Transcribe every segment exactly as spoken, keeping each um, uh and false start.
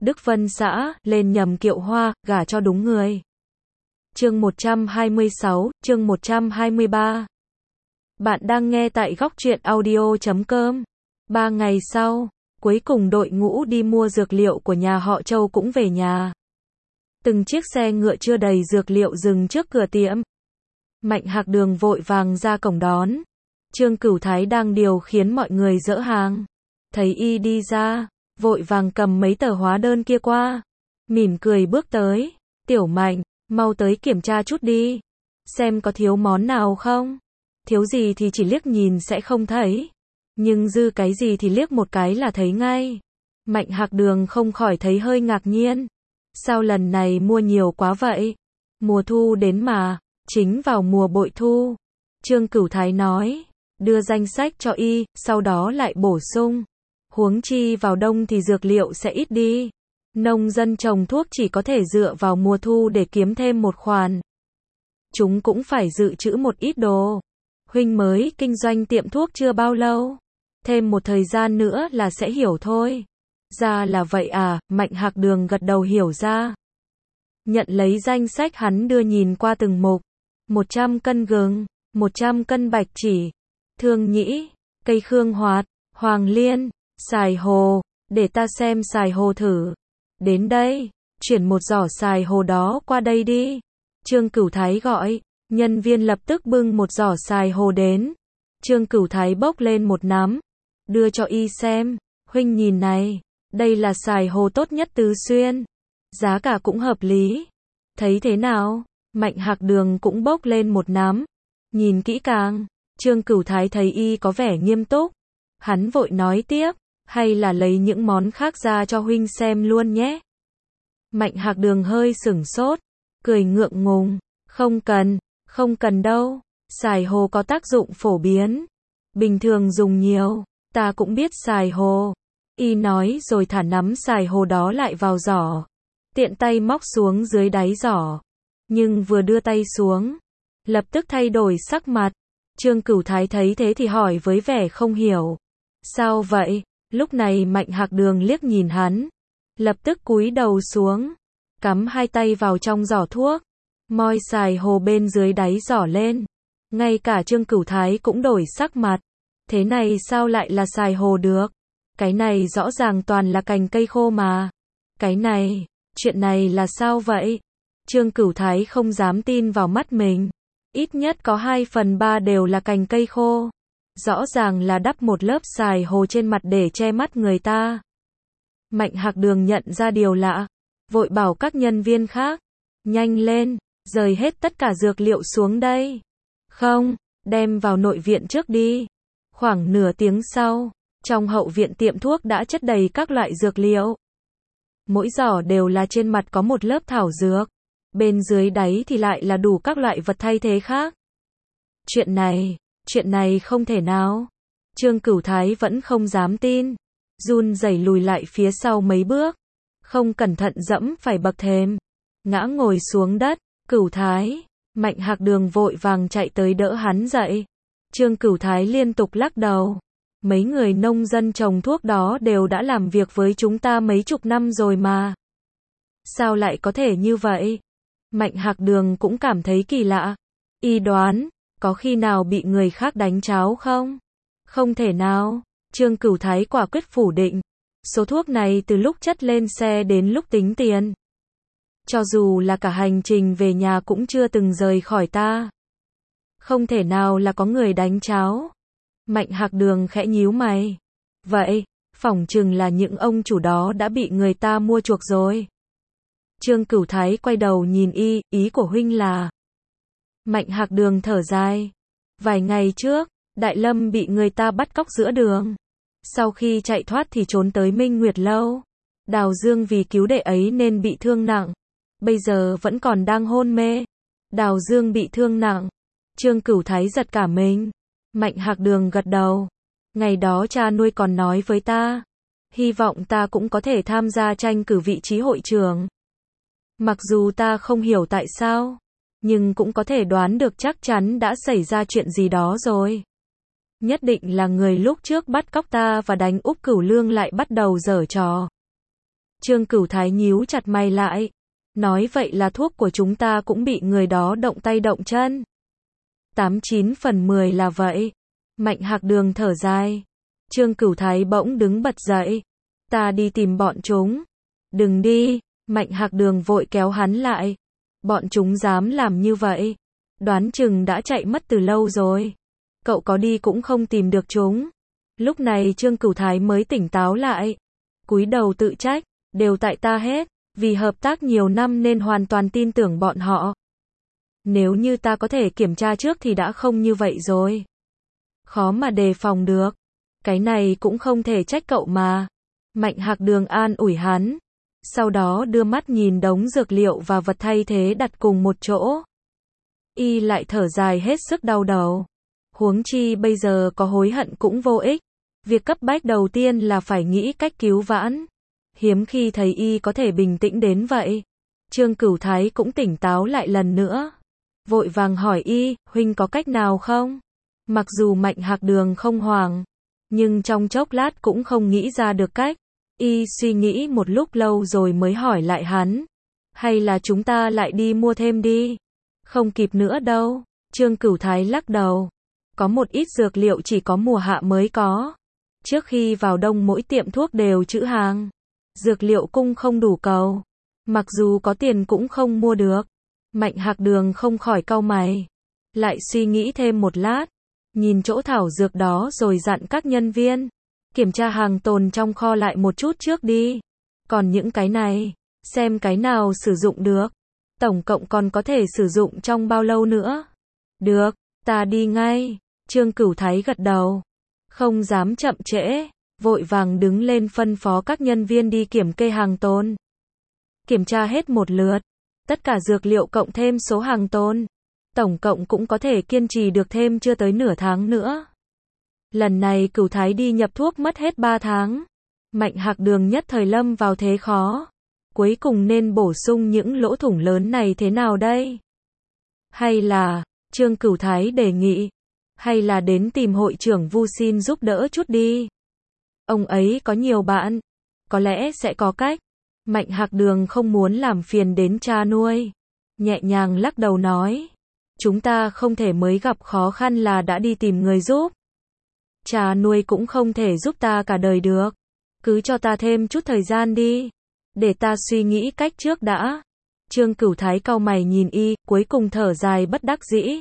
Đức Vân xã, lên nhầm kiệu hoa, gả cho đúng người. Chương một trăm hai mươi sáu, chương một trăm hai mươi ba. Bạn đang nghe tại góc truyện audio chấm com. Ba ngày sau, cuối cùng đội ngũ đi mua dược liệu của nhà họ Châu cũng về nhà. Từng chiếc xe ngựa chưa đầy dược liệu dừng trước cửa tiệm. Mạnh Hạc Đường vội vàng ra cổng đón. Trương Cửu Thái đang điều khiến mọi người dỡ hàng. Thấy y đi ra, vội vàng cầm mấy tờ hóa đơn kia qua. Mỉm cười bước tới. Tiểu Mạnh, mau tới kiểm tra chút đi. Xem có thiếu món nào không. Thiếu gì thì chỉ liếc nhìn sẽ không thấy. Nhưng dư cái gì thì liếc một cái là thấy ngay. Mạnh Hạc Đường không khỏi thấy hơi ngạc nhiên. Sao lần này mua nhiều quá vậy? Mùa thu đến mà, chính vào mùa bội thu. Trương Cửu Thái nói, đưa danh sách cho y, sau đó lại bổ sung. Huống chi vào đông thì dược liệu sẽ ít đi. Nông dân trồng thuốc chỉ có thể dựa vào mùa thu để kiếm thêm một khoản. Chúng cũng phải dự trữ một ít đồ. Huynh mới kinh doanh tiệm thuốc chưa bao lâu. Thêm một thời gian nữa là sẽ hiểu thôi. Ra là vậy à, Mạnh Hạc Đường gật đầu hiểu ra. Nhận lấy danh sách hắn đưa nhìn qua từng mục. một trăm cân gừng, một trăm cân bạch chỉ, thương nhĩ, cây khương hoạt, hoàng liên, xài hồ, để ta xem xài hồ thử. Đến đây, chuyển một giỏ xài hồ đó qua đây đi. Trương Cửu Thái gọi, nhân viên lập tức bưng một giỏ xài hồ đến. Trương Cửu Thái bốc lên một nắm, đưa cho y xem, huynh nhìn này, đây là xài hồ tốt nhất Tứ Xuyên. Giá cả cũng hợp lý. Thấy thế nào? Mạnh Hạc Đường cũng bốc lên một nắm. Nhìn kỹ càng, Trương Cửu Thái thấy y có vẻ nghiêm túc. Hắn vội nói tiếp, hay là lấy những món khác ra cho huynh xem luôn nhé. Mạnh Hạc Đường hơi sửng sốt, cười ngượng ngùng, không cần, không cần đâu, xài hồ có tác dụng phổ biến. Bình thường dùng nhiều, ta cũng biết xài hồ. Y nói rồi thả nắm xài hồ đó lại vào giỏ. Tiện tay móc xuống dưới đáy giỏ. Nhưng vừa đưa tay xuống, lập tức thay đổi sắc mặt. Trương Cửu Thái thấy thế thì hỏi với vẻ không hiểu. Sao vậy? Lúc này Mạnh Hạc Đường liếc nhìn hắn. Lập tức cúi đầu xuống. Cắm hai tay vào trong giỏ thuốc. Moi xài hồ bên dưới đáy giỏ lên. Ngay cả Trương Cửu Thái cũng đổi sắc mặt. Thế này sao lại là xài hồ được? Cái này rõ ràng toàn là cành cây khô mà. Cái này, chuyện này là sao vậy? Trương Cửu Thái không dám tin vào mắt mình. Ít nhất có hai phần ba đều là cành cây khô. Rõ ràng là đắp một lớp xài hồ trên mặt để che mắt người ta. Mạnh Hạc Đường nhận ra điều lạ. Vội bảo các nhân viên khác. Nhanh lên, rời hết tất cả dược liệu xuống đây. Không, đem vào nội viện trước đi. Khoảng nửa tiếng sau, trong hậu viện tiệm thuốc đã chất đầy các loại dược liệu. Mỗi giỏ đều là trên mặt có một lớp thảo dược. Bên dưới đáy thì lại là đủ các loại vật thay thế khác. Chuyện này, chuyện này không thể nào. Trương Cửu Thái vẫn không dám tin. Run rẩy lùi lại phía sau mấy bước. Không cẩn thận dẫm phải bậc thềm. Ngã ngồi xuống đất. Cửu Thái. Mạnh Hạc Đường vội vàng chạy tới đỡ hắn dậy. Trương Cửu Thái liên tục lắc đầu. Mấy người nông dân trồng thuốc đó đều đã làm việc với chúng ta mấy chục năm rồi mà. Sao lại có thể như vậy? Mạnh Hạc Đường cũng cảm thấy kỳ lạ. Y đoán, có khi nào bị người khác đánh cháo không? Không thể nào. Trương Cửu Thái quả quyết phủ định. Số thuốc này từ lúc chất lên xe đến lúc tính tiền. Cho dù là cả hành trình về nhà cũng chưa từng rời khỏi ta. Không thể nào là có người đánh cháo. Mạnh Hạc Đường khẽ nhíu mày. Vậy, phỏng chừng là những ông chủ đó đã bị người ta mua chuộc rồi. Trương Cửu Thái quay đầu nhìn y, ý của huynh là. Mạnh Hạc Đường thở dài. Vài ngày trước, Đại Lâm bị người ta bắt cóc giữa đường. Sau khi chạy thoát thì trốn tới Minh Nguyệt Lâu. Đào Dương vì cứu đệ ấy nên bị thương nặng. Bây giờ vẫn còn đang hôn mê. Đào Dương bị thương nặng. Trương Cửu Thái giật cả mình. Mạnh Hạc Đường gật đầu. Ngày đó cha nuôi còn nói với ta. Hy vọng ta cũng có thể tham gia tranh cử vị trí hội trưởng. Mặc dù ta không hiểu tại sao. Nhưng cũng có thể đoán được chắc chắn đã xảy ra chuyện gì đó rồi. Nhất định là người lúc trước bắt cóc ta và đánh Úc Cửu Lương lại bắt đầu giở trò. Trương Cửu Thái nhíu chặt mày lại. Nói vậy là thuốc của chúng ta cũng bị người đó động tay động chân. Tám chín phần mười là vậy. Mạnh Hạc Đường thở dài. Trương Cửu Thái bỗng đứng bật dậy. Ta đi tìm bọn chúng. Đừng đi. Mạnh Hạc Đường vội kéo hắn lại. Bọn chúng dám làm như vậy. Đoán chừng đã chạy mất từ lâu rồi. Cậu có đi cũng không tìm được chúng. Lúc này Trương Cửu Thái mới tỉnh táo lại. Cúi đầu tự trách. Đều tại ta hết. Vì hợp tác nhiều năm nên hoàn toàn tin tưởng bọn họ. Nếu như ta có thể kiểm tra trước thì đã không như vậy rồi. Khó mà đề phòng được. Cái này cũng không thể trách cậu mà. Mạnh Hạc Đường an ủi hắn. Sau đó đưa mắt nhìn đống dược liệu và vật thay thế đặt cùng một chỗ. Y lại thở dài hết sức đau đầu. Huống chi bây giờ có hối hận cũng vô ích. Việc cấp bách đầu tiên là phải nghĩ cách cứu vãn. Hiếm khi thấy Y có thể bình tĩnh đến vậy. Trương Cửu Thái cũng tỉnh táo lại lần nữa. Vội vàng hỏi Y, huynh có cách nào không? Mặc dù Mạnh Hạc Đường không hoảng, nhưng trong chốc lát cũng không nghĩ ra được cách. Y suy nghĩ một lúc lâu rồi mới hỏi lại hắn. Hay là chúng ta lại đi mua thêm đi? Không kịp nữa đâu. Trương Cửu Thái lắc đầu. Có một ít dược liệu chỉ có mùa hạ mới có. Trước khi vào đông mỗi tiệm thuốc đều trữ hàng. Dược liệu cung không đủ cầu. Mặc dù có tiền cũng không mua được. Mạnh Hạc Đường không khỏi cau mày. Lại suy nghĩ thêm một lát. Nhìn chỗ thảo dược đó rồi dặn các nhân viên. Kiểm tra hàng tồn trong kho lại một chút trước đi. Còn những cái này, xem cái nào sử dụng được. Tổng cộng còn có thể sử dụng trong bao lâu nữa. Được, ta đi ngay. Trương Cửu Thái gật đầu. Không dám chậm trễ. Vội vàng đứng lên phân phó các nhân viên đi kiểm kê hàng tồn. Kiểm tra hết một lượt. Tất cả dược liệu cộng thêm số hàng tồn. Tổng cộng cũng có thể kiên trì được thêm chưa tới nửa tháng nữa. Lần này Cửu Thái đi nhập thuốc mất hết ba tháng. Mạnh Hạc Đường nhất thời lâm vào thế khó. Cuối cùng nên bổ sung những lỗ thủng lớn này thế nào đây? Hay là, Trương Cửu Thái đề nghị, hay là đến tìm hội trưởng Vu xin giúp đỡ chút đi. Ông ấy có nhiều bạn, có lẽ sẽ có cách. Mạnh Hạc Đường không muốn làm phiền đến cha nuôi. Nhẹ nhàng lắc đầu nói. Chúng ta không thể mới gặp khó khăn là đã đi tìm người giúp. Cha nuôi cũng không thể giúp ta cả đời được. Cứ cho ta thêm chút thời gian đi. Để ta suy nghĩ cách trước đã. Trương Cửu Thái cau mày nhìn Y, cuối cùng thở dài bất đắc dĩ.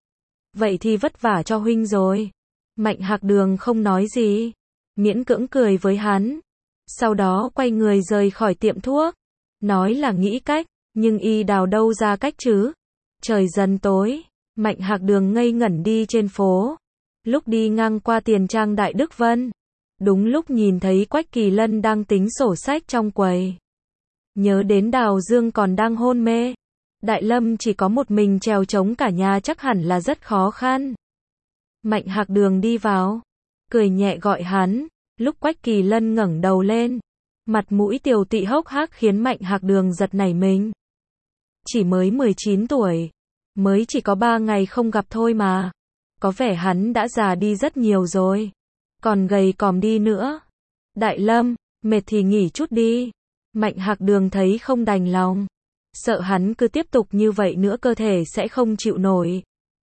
Vậy thì vất vả cho huynh rồi. Mạnh Hạc Đường không nói gì. Miễn cưỡng cười với hắn. Sau đó quay người rời khỏi tiệm thuốc. Nói là nghĩ cách, nhưng Y đào đâu ra cách chứ. Trời dần tối. Mạnh Hạc Đường ngây ngẩn đi trên phố. Lúc đi ngang qua tiền trang Đại Đức Vân. Đúng lúc nhìn thấy Quách Kỳ Lân đang tính sổ sách trong quầy. Nhớ đến Đào Dương còn đang hôn mê. Đại Lâm chỉ có một mình trèo trống cả nhà chắc hẳn là rất khó khăn. Mạnh Hạc Đường đi vào. Cười nhẹ gọi hắn. Lúc Quách Kỳ Lân ngẩng đầu lên. Mặt mũi tiều tụy hốc hác khiến Mạnh Hạc Đường giật nảy mình. Chỉ mới mười chín tuổi. Mới chỉ có ba ngày không gặp thôi mà. Có vẻ hắn đã già đi rất nhiều rồi. Còn gầy còm đi nữa. Đại Lâm, mệt thì nghỉ chút đi. Mạnh Hạc Đường thấy không đành lòng. Sợ hắn cứ tiếp tục như vậy nữa cơ thể sẽ không chịu nổi.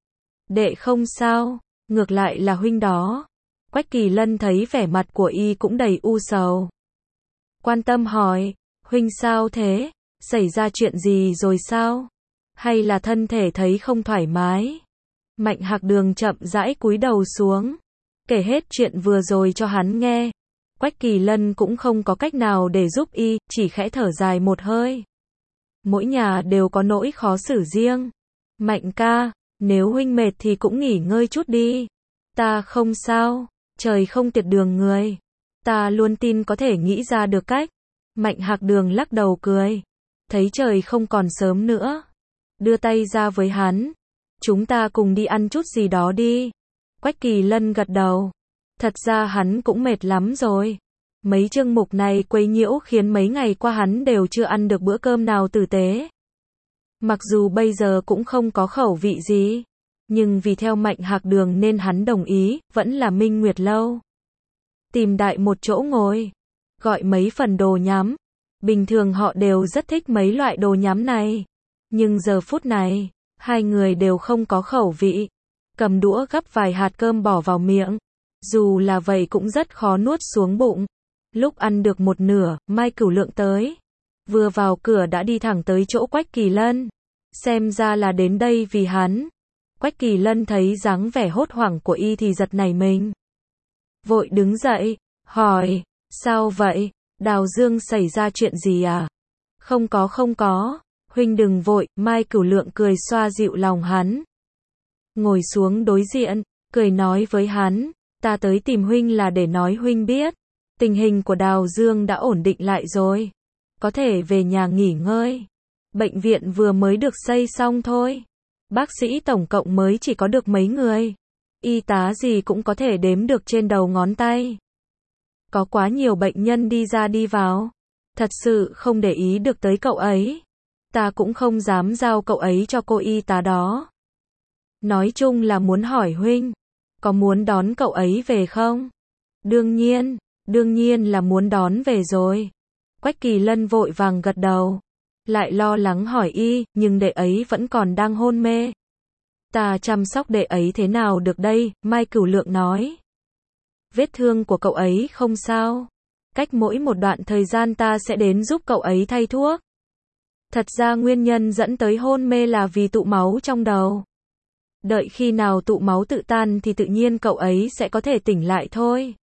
Đệ không sao, ngược lại là huynh đó. Quách Kỳ Lân thấy vẻ mặt của Y cũng đầy u sầu. Quan tâm hỏi, huynh sao thế? Xảy ra chuyện gì rồi sao? Hay là thân thể thấy không thoải mái? Mạnh Hạc Đường chậm rãi cúi đầu xuống. Kể hết chuyện vừa rồi cho hắn nghe. Quách Kỳ Lân cũng không có cách nào để giúp Y, chỉ khẽ thở dài một hơi. Mỗi nhà đều có nỗi khó xử riêng. Mạnh ca, nếu huynh mệt thì cũng nghỉ ngơi chút đi. Ta không sao, trời không tiệt đường người. Ta luôn tin có thể nghĩ ra được cách. Mạnh Hạc Đường lắc đầu cười. Thấy trời không còn sớm nữa. Đưa tay ra với hắn. Chúng ta cùng đi ăn chút gì đó đi. Quách Kỳ Lân gật đầu. Thật ra hắn cũng mệt lắm rồi. Mấy chương mục này quấy nhiễu khiến mấy ngày qua hắn đều chưa ăn được bữa cơm nào tử tế. Mặc dù bây giờ cũng không có khẩu vị gì. Nhưng vì theo Mạnh Hạc Đường nên hắn đồng ý, vẫn là Minh Nguyệt Lâu. Tìm đại một chỗ ngồi. Gọi mấy phần đồ nhắm. Bình thường họ đều rất thích mấy loại đồ nhắm này. Nhưng giờ phút này, hai người đều không có khẩu vị. Cầm đũa gắp vài hạt cơm bỏ vào miệng. Dù là vậy cũng rất khó nuốt xuống bụng. Lúc ăn được một nửa, Mai Cửu Lượng tới. Vừa vào cửa đã đi thẳng tới chỗ Quách Kỳ Lân. Xem ra là đến đây vì hắn. Quách Kỳ Lân thấy dáng vẻ hốt hoảng của y thì giật nảy mình. Vội đứng dậy, hỏi, sao vậy? Đào Dương xảy ra chuyện gì à? Không có không có, huynh đừng vội, Mai Cửu Lượng cười xoa dịu lòng hắn. Ngồi xuống đối diện, cười nói với hắn, ta tới tìm huynh là để nói huynh biết. Tình hình của Đào Dương đã ổn định lại rồi. Có thể về nhà nghỉ ngơi. Bệnh viện vừa mới được xây xong thôi. Bác sĩ tổng cộng mới chỉ có được mấy người. Y tá gì cũng có thể đếm được trên đầu ngón tay. Có quá nhiều bệnh nhân đi ra đi vào. Thật sự không để ý được tới cậu ấy. Ta cũng không dám giao cậu ấy cho cô y tá đó. Nói chung là muốn hỏi huynh. Có muốn đón cậu ấy về không? Đương nhiên, đương nhiên là muốn đón về rồi. Quách Kỳ Lân vội vàng gật đầu. Lại lo lắng hỏi y, nhưng đệ ấy vẫn còn đang hôn mê. Ta chăm sóc đệ ấy thế nào được đây? Mai Cửu Lượng nói. Vết thương của cậu ấy không sao. Cách mỗi một đoạn thời gian ta sẽ đến giúp cậu ấy thay thuốc. Thật ra nguyên nhân dẫn tới hôn mê là vì tụ máu trong đầu. Đợi khi nào tụ máu tự tan thì tự nhiên cậu ấy sẽ có thể tỉnh lại thôi.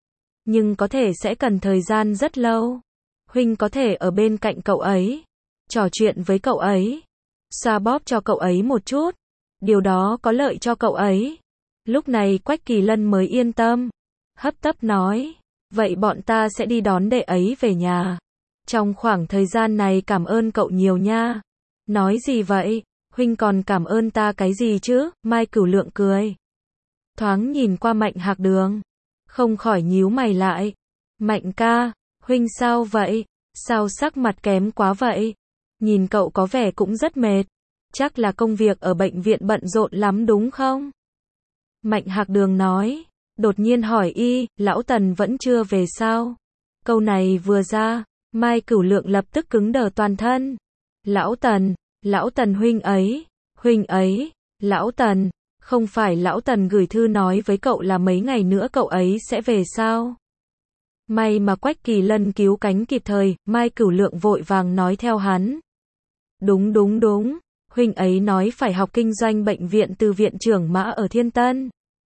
Nhưng có thể sẽ cần thời gian rất lâu. Huynh có thể ở bên cạnh cậu ấy. Trò chuyện với cậu ấy. Xoa bóp cho cậu ấy một chút. Điều đó có lợi cho cậu ấy. Lúc này Quách Kỳ Lân mới yên tâm. Hấp tấp nói. Vậy bọn ta sẽ đi đón đệ ấy về nhà. Trong khoảng thời gian này cảm ơn cậu nhiều nha. Nói gì vậy? Huynh còn cảm ơn ta cái gì chứ? Mai Cửu Lượng cười. Thoáng nhìn qua Mạnh Hạc Đường. Không khỏi nhíu mày lại. Mạnh ca, huynh sao vậy? Sao sắc mặt kém quá vậy? Nhìn cậu có vẻ cũng rất mệt. Chắc là công việc ở bệnh viện bận rộn lắm đúng không? Mạnh Hạc Đường nói. Đột nhiên hỏi y, lão Tần vẫn chưa về sao? Câu này vừa ra, Mai Cửu Lượng lập tức cứng đờ toàn thân. Lão Tần, lão Tần huynh ấy, huynh ấy, lão Tần, không phải lão Tần gửi thư nói với cậu là mấy ngày nữa cậu ấy sẽ về sao? May mà Quách Kỳ Lân cứu cánh kịp thời, Mai Cửu Lượng vội vàng nói theo hắn. Đúng đúng đúng, huynh ấy nói phải học kinh doanh bệnh viện từ viện trưởng Mã ở Thiên Tân.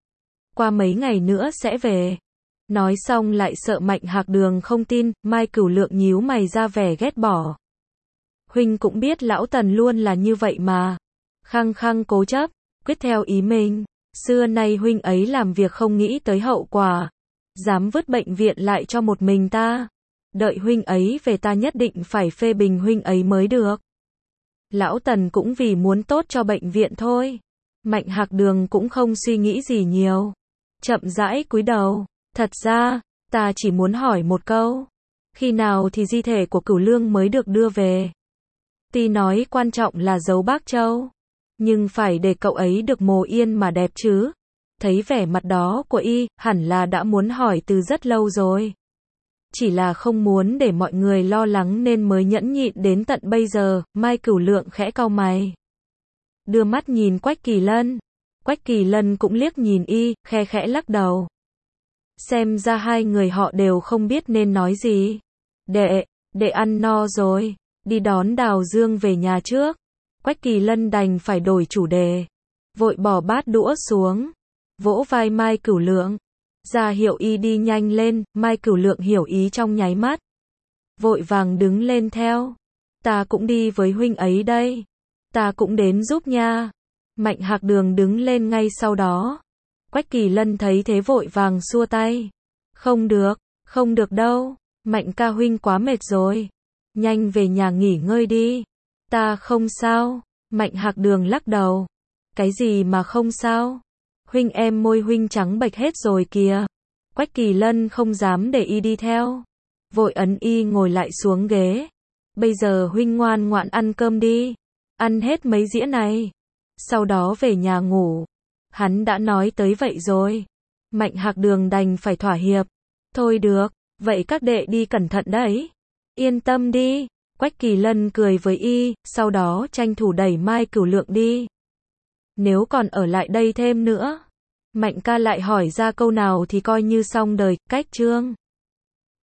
Qua mấy ngày nữa sẽ về. Nói xong lại sợ Mạnh Hạc Đường không tin, Mai Cửu Lượng nhíu mày ra vẻ ghét bỏ. Huynh cũng biết lão Tần luôn là như vậy mà. Khăng khăng cố chấp, quyết theo ý mình. Xưa nay huynh ấy làm việc không nghĩ tới hậu quả. Dám vứt bệnh viện lại cho một mình ta. Đợi huynh ấy về ta nhất định phải phê bình huynh ấy mới được. Lão Tần cũng vì muốn tốt cho bệnh viện thôi. Mạnh Hạc Đường cũng không suy nghĩ gì nhiều. Chậm rãi cúi đầu. Thật ra, ta chỉ muốn hỏi một câu. Khi nào thì di thể của Cửu Lương mới được đưa về? Ti nói quan trọng là giấu Bác Châu. Nhưng phải để cậu ấy được mồ yên mà đẹp chứ. Thấy vẻ mặt đó của y, hẳn là đã muốn hỏi từ rất lâu rồi. Chỉ là không muốn để mọi người lo lắng nên mới nhẫn nhịn đến tận bây giờ. Mai Cửu Lượng khẽ cau mày. Đưa mắt nhìn Quách Kỳ Lân. Quách Kỳ Lân cũng liếc nhìn y, khe khẽ lắc đầu. Xem ra hai người họ đều không biết nên nói gì. Đệ, đệ ăn no rồi, đi đón Đào Dương về nhà trước. Quách Kỳ Lân đành phải đổi chủ đề. Vội bỏ bát đũa xuống. Vỗ vai Mai Cửu Lượng. Ra hiệu y đi nhanh lên, Mai Cửu Lượng hiểu ý trong nháy mắt. Vội vàng đứng lên theo. Ta cũng đi với huynh ấy đây. Ta cũng đến giúp nha. Mạnh Hạc Đường đứng lên ngay sau đó. Quách Kỳ Lân thấy thế vội vàng xua tay. Không được, không được đâu. Mạnh ca huynh quá mệt rồi. Nhanh về nhà nghỉ ngơi đi. Ta không sao. Mạnh Hạc Đường lắc đầu. Cái gì mà không sao? Huynh em môi huynh trắng bệch hết rồi kìa. Quách Kỳ Lân không dám để y đi theo. Vội ấn y ngồi lại xuống ghế. Bây giờ huynh ngoan ngoãn ăn cơm đi. Ăn hết mấy dĩa này. Sau đó về nhà ngủ. Hắn đã nói tới vậy rồi. Mạnh Hạc Đường đành phải thỏa hiệp. Thôi được, vậy các đệ đi cẩn thận đấy. Yên tâm đi. Quách Kỳ Lân cười với y, sau đó tranh thủ đẩy Mai Cửu Lượng đi. Nếu còn ở lại đây thêm nữa, Mạnh ca lại hỏi ra câu nào thì coi như xong đời. Cách Trương